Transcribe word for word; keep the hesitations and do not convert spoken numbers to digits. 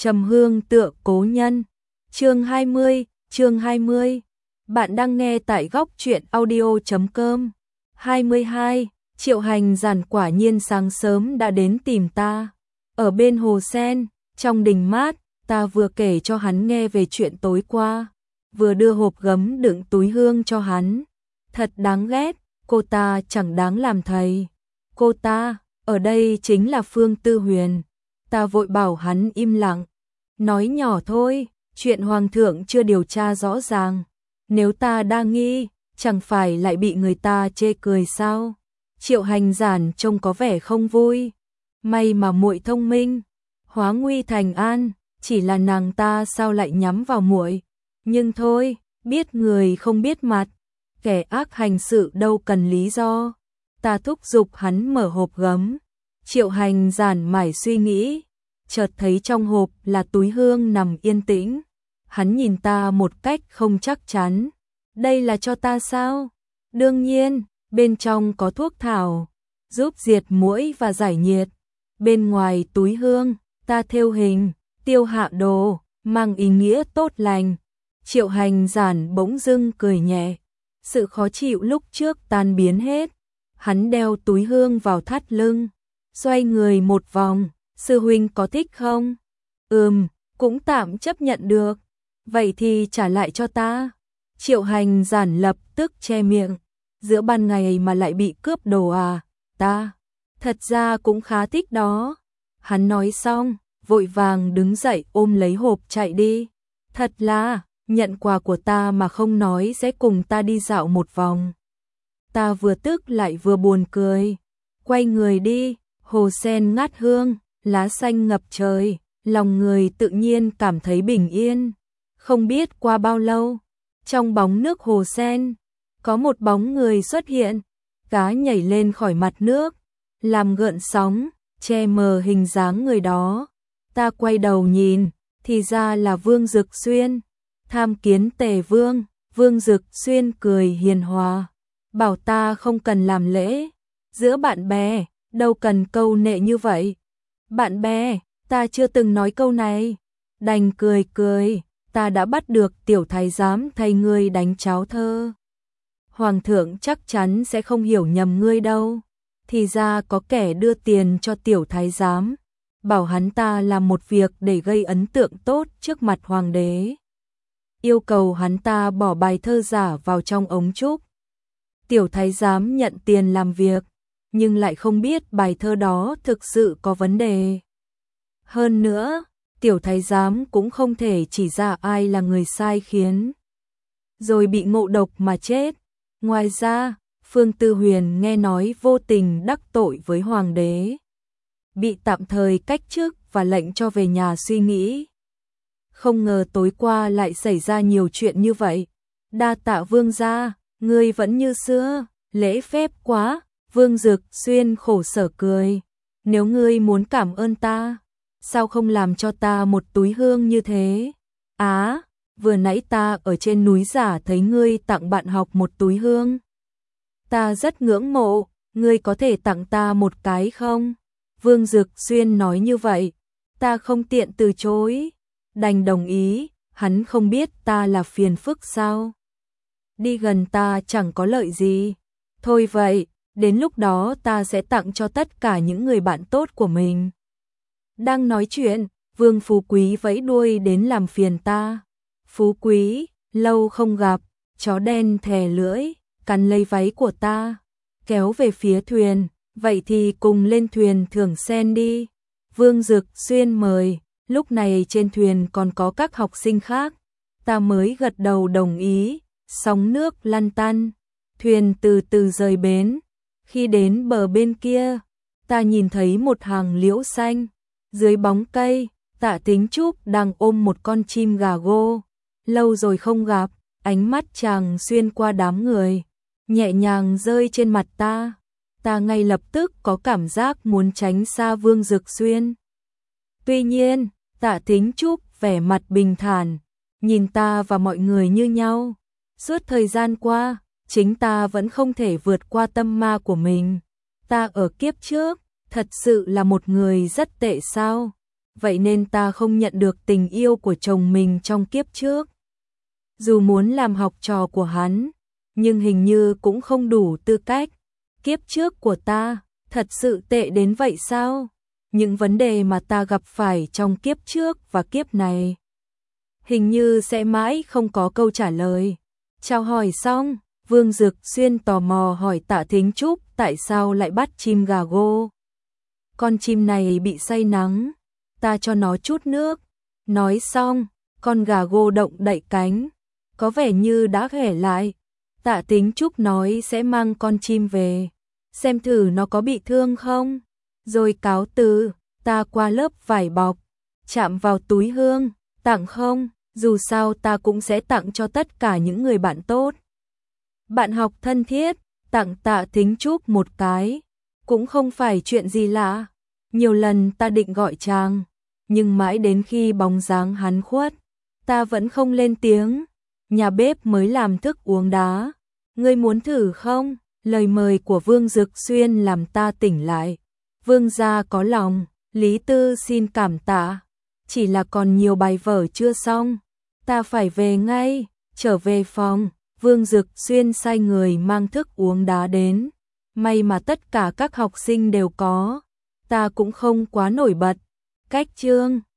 Trầm hương tựa cố nhân. Chương hai mươi, chương hai mươi. Bạn đang nghe tại góc truyện audio chấm com. hai mươi hai, Triệu Hành Giản quả nhiên sáng sớm đã đến tìm ta. Ở bên hồ sen, trong đình mát, ta vừa kể cho hắn nghe về chuyện tối qua, vừa đưa hộp gấm đựng túi hương cho hắn. Thật đáng ghét, cô ta chẳng đáng làm thầy. Cô ta, ở đây chính là Phương Tư Huyền. Ta vội bảo hắn im lặng, nói nhỏ thôi, chuyện hoàng thượng chưa điều tra rõ ràng. Nếu ta đa nghi, chẳng phải lại bị người ta chê cười sao? Triệu Hành Giản trông có vẻ không vui. May mà muội thông minh, hóa nguy thành an, chỉ là nàng ta sao lại nhắm vào muội? Nhưng thôi, biết người không biết mặt, kẻ ác hành sự đâu cần lý do. Ta thúc giục hắn mở hộp gấm. Triệu Hành Giản mải suy nghĩ, chợt thấy trong hộp là túi hương nằm yên tĩnh. Hắn nhìn ta một cách không chắc chắn. Đây là cho ta sao? Đương nhiên, bên trong có thuốc thảo, giúp diệt muỗi và giải nhiệt. Bên ngoài túi hương, ta thêu hình, tiêu hạ đồ, mang ý nghĩa tốt lành. Triệu Hành Giản bỗng dưng cười nhẹ. Sự khó chịu lúc trước tan biến hết. Hắn đeo túi hương vào thắt lưng, xoay người một vòng. Sư huynh có thích không? Ừm, cũng tạm chấp nhận được. Vậy thì trả lại cho ta. Triệu Hành Giản lập tức che miệng. Giữa ban ngày mà lại bị cướp đồ à? Ta thật ra cũng khá thích đó. Hắn nói xong, vội vàng đứng dậy ôm lấy hộp chạy đi. Thật là, nhận quà của ta mà không nói sẽ cùng ta đi dạo một vòng. Ta vừa tức lại vừa buồn cười. Quay người đi, hồ sen ngát hương, lá xanh ngập trời, lòng người tự nhiên cảm thấy bình yên. Không biết qua bao lâu, trong bóng nước hồ sen, có một bóng người xuất hiện. Cá nhảy lên khỏi mặt nước, làm gợn sóng, che mờ hình dáng người đó. Ta quay đầu nhìn, thì ra là Vương Dực Xuyên. Tham kiến Tề Vương. Vương Dực Xuyên cười hiền hòa, bảo ta không cần làm lễ. Giữa bạn bè, đâu cần câu nệ như vậy. Bạn bè, ta chưa từng nói câu này. Đành cười cười, ta đã bắt được tiểu thái giám thay ngươi đánh cháo thơ. Hoàng thượng chắc chắn sẽ không hiểu nhầm ngươi đâu. Thì ra có kẻ đưa tiền cho tiểu thái giám, bảo hắn ta làm một việc để gây ấn tượng tốt trước mặt hoàng đế. Yêu cầu hắn ta bỏ bài thơ giả vào trong ống trúc. Tiểu thái giám nhận tiền làm việc, nhưng lại không biết bài thơ đó thực sự có vấn đề. Hơn nữa, tiểu thái giám cũng không thể chỉ ra ai là người sai khiến, rồi bị ngộ độc mà chết. Ngoài ra, Phương Tư Huyền nghe nói vô tình đắc tội với hoàng đế, bị tạm thời cách chức và lệnh cho về nhà suy nghĩ. Không ngờ tối qua lại xảy ra nhiều chuyện như vậy. Đa tạ Vương gia, ngươi vẫn như xưa, lễ phép quá. Vương Dực Xuyên khổ sở cười. Nếu ngươi muốn cảm ơn ta, sao không làm cho ta một túi hương như thế? Á, vừa nãy ta ở trên núi giả thấy ngươi tặng bạn học một túi hương. Ta rất ngưỡng mộ, ngươi có thể tặng ta một cái không? Vương Dực Xuyên nói như vậy, ta không tiện từ chối, đành đồng ý. Hắn không biết ta là phiền phức sao? Đi gần ta chẳng có lợi gì. Thôi vậy, đến lúc đó ta sẽ tặng cho tất cả những người bạn tốt của mình. Đang nói chuyện, Vương Phú Quý vẫy đuôi đến làm phiền ta. Phú Quý, lâu không gặp, chó đen thè lưỡi, cắn lấy váy của ta, kéo về phía thuyền. Vậy thì cùng lên thuyền thưởng sen đi. Vương Dực Xuyên mời. Lúc này trên thuyền còn có các học sinh khác. Ta mới gật đầu đồng ý. Sóng nước lăn tăn, thuyền từ từ rời bến. Khi đến bờ bên kia, ta nhìn thấy một hàng liễu xanh. Dưới bóng cây, Tạ Tính Trúc đang ôm một con chim gà gô. Lâu rồi không gặp, ánh mắt chàng xuyên qua đám người, nhẹ nhàng rơi trên mặt ta. Ta ngay lập tức có cảm giác muốn tránh xa Vương Dực Xuyên. Tuy nhiên, Tạ Tính Trúc vẻ mặt bình thản, nhìn ta và mọi người như nhau. Suốt thời gian qua, chính ta vẫn không thể vượt qua tâm ma của mình. Ta ở kiếp trước, thật sự là một người rất tệ sao? vậy nên ta không nhận được tình yêu của chồng mình trong kiếp trước. Dù muốn làm học trò của hắn, nhưng hình như cũng không đủ tư cách. Kiếp trước của ta, thật sự tệ đến vậy sao? Những vấn đề mà ta gặp phải trong kiếp trước và kiếp này, hình như sẽ mãi không có câu trả lời. Chào hỏi xong, Vương Dực Xuyên tò mò hỏi Tạ Thính Trúc tại sao lại bắt chim gà gô. Con chim này bị say nắng, ta cho nó chút nước. Nói xong, con gà gô động đậy cánh, có vẻ như đã ghẻ lại. Tạ Thính Trúc nói sẽ mang con chim về, xem thử nó có bị thương không. Rồi cáo từ, ta qua lớp vải bọc, chạm vào túi hương, tặng không, dù sao ta cũng sẽ tặng cho tất cả những người bạn tốt. Bạn học thân thiết, tặng Tạ Thính Trúc một cái, cũng không phải chuyện gì lạ. Nhiều lần ta định gọi chàng, nhưng mãi đến khi bóng dáng hắn khuất, ta vẫn không lên tiếng. Nhà bếp mới làm thức uống đá, ngươi muốn thử không? Lời mời của Vương Dực Xuyên làm ta tỉnh lại. Vương gia có lòng, Lý Tư xin cảm tạ, chỉ là còn nhiều bài vở chưa xong, ta phải về ngay. Trở về phòng, Vương Dực Xuyên sai người mang thức uống đá đến. May mà tất cả các học sinh đều có, ta cũng không quá nổi bật. Cách chương